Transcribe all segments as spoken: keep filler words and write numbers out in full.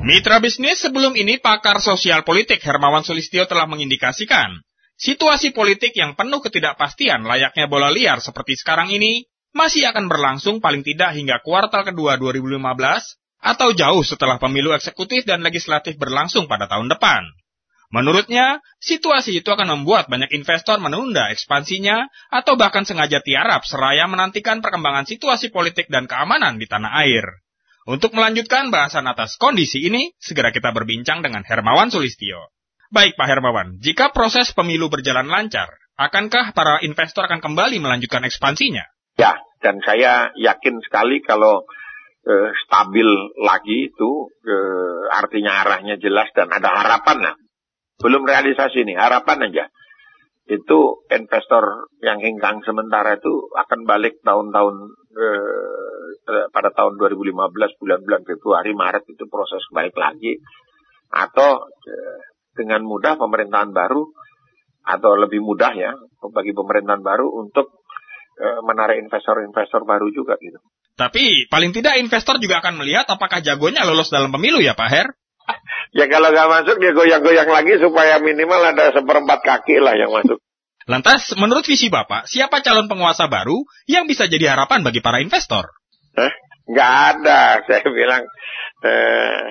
Mitra bisnis, sebelum ini pakar sosial politik Hermawan Sulistyo telah mengindikasikan situasi politik yang penuh ketidakpastian layaknya bola liar seperti sekarang ini masih akan berlangsung paling tidak hingga kuartal kedua dua ribu lima belas atau jauh setelah pemilu eksekutif dan legislatif berlangsung pada tahun depan. Menurutnya, situasi itu akan membuat banyak investor menunda ekspansinya atau bahkan sengaja tiarap seraya menantikan perkembangan situasi politik dan keamanan di tanah air. Untuk melanjutkan bahasan atas kondisi ini, segera kita berbincang dengan Hermawan Sulistyo. Baik Pak Hermawan, jika proses pemilu berjalan lancar, akankah para investor akan kembali melanjutkan ekspansinya? Ya, dan saya yakin sekali kalau eh, stabil lagi itu, eh, artinya arahnya jelas dan ada harapan lah. Belum realisasi nih, harapan aja. Itu investor yang hengkang sementara itu akan balik tahun-tahun eh, pada tahun dua ribu lima belas bulan-bulan Februari, Maret itu proses baik lagi. Atau eh, dengan mudah pemerintahan baru atau lebih mudah ya bagi pemerintahan baru untuk eh, menarik investor-investor baru juga gitu. Tapi paling tidak investor juga akan melihat apakah jagonya lolos dalam pemilu ya Pak Her? Ya kalau nggak masuk dia goyang-goyang lagi supaya minimal ada seperempat kaki lah yang masuk. Lantas, menurut visi Bapak, siapa calon penguasa baru yang bisa jadi harapan bagi para investor? Hah? Nggak ada, saya bilang eh,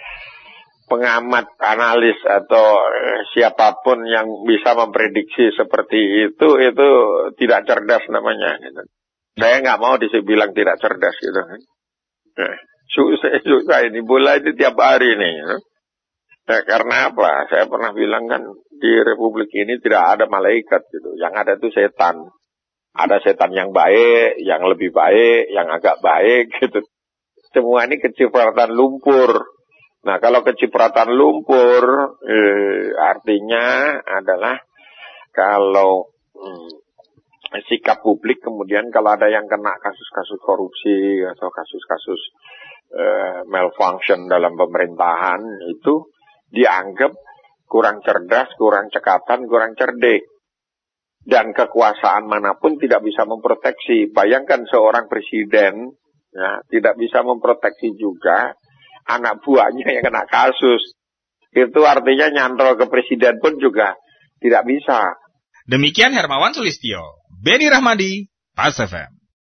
pengamat, analis atau eh, siapapun yang bisa memprediksi seperti itu, itu tidak cerdas namanya. Gitu. Saya nggak mau dibilang tidak cerdas gitu. Nah, susah, susah ini bola itu tiap hari nih. Gitu. Nah, karena apa? Saya pernah bilang kan di Republik ini tidak ada malaikat gitu. Yang ada itu setan. Ada setan yang baik, yang lebih baik, yang agak baik gitu. Semua ini kecipratan lumpur. Nah, kalau kecipratan lumpur eh, artinya adalah kalau hmm, sikap publik kemudian kalau ada yang kena kasus-kasus korupsi atau kasus-kasus eh, malfunction dalam pemerintahan itu dianggap kurang cerdas, kurang cekatan, kurang cerdik. Dan kekuasaan manapun tidak bisa memproteksi. Bayangkan seorang presiden ya, tidak bisa memproteksi juga anak buahnya yang kena kasus. Itu artinya nyantol ke presiden pun juga tidak bisa. Demikian Hermawan Sulistyo, Beni Rahmadi, Pas F M.